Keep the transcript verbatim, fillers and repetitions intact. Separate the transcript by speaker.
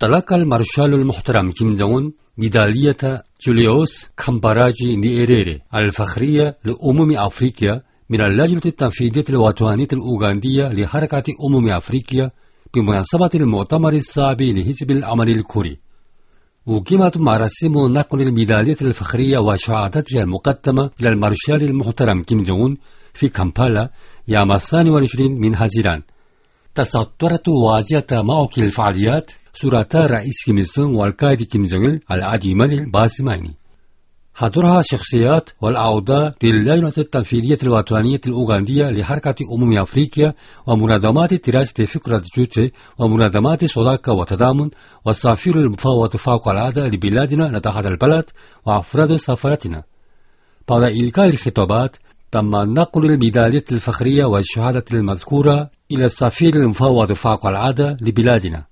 Speaker 1: تلقى المارشال المحترم كيم جونغ أون ميدالية جوليوس كامباراجي نييريري الفخرية لأمم أفريقيا من اللجنة التنفيذية الوطنية الأوغندية لحركة أمم أفريقيا بمناسبة المؤتمر السابع لحزب العمل الكوري. أقيمت مراسم نقل الميدالية الفخرية وشهادتها المقدمة إلى المارشال المحترم كيم جونغ أون في كامبالا يوم الثاني والعشرين من حزيران. تصدرت واجهة معك الفعاليات صورتا رئيس كيم إل سونغ والقائد كيم جونغ إل العديمان الباسمين. حضرها شخصيات والأعضاء للجنة التنفيذية الوطنية الأوغندية لحركة أمم أفريقيا ومنظمات دراسة فكرة جوتشي ومنظمات صداقة وتضامن والسفير المفوض فوق العادة لبلادنا لدى هذا البلد وأفراد سفارتنا. بعد إلقاء الخطابات تم نقل الميدالية الفخرية والشهادة المذكورة إلى السفير المفوض فوق العادة لبلادنا.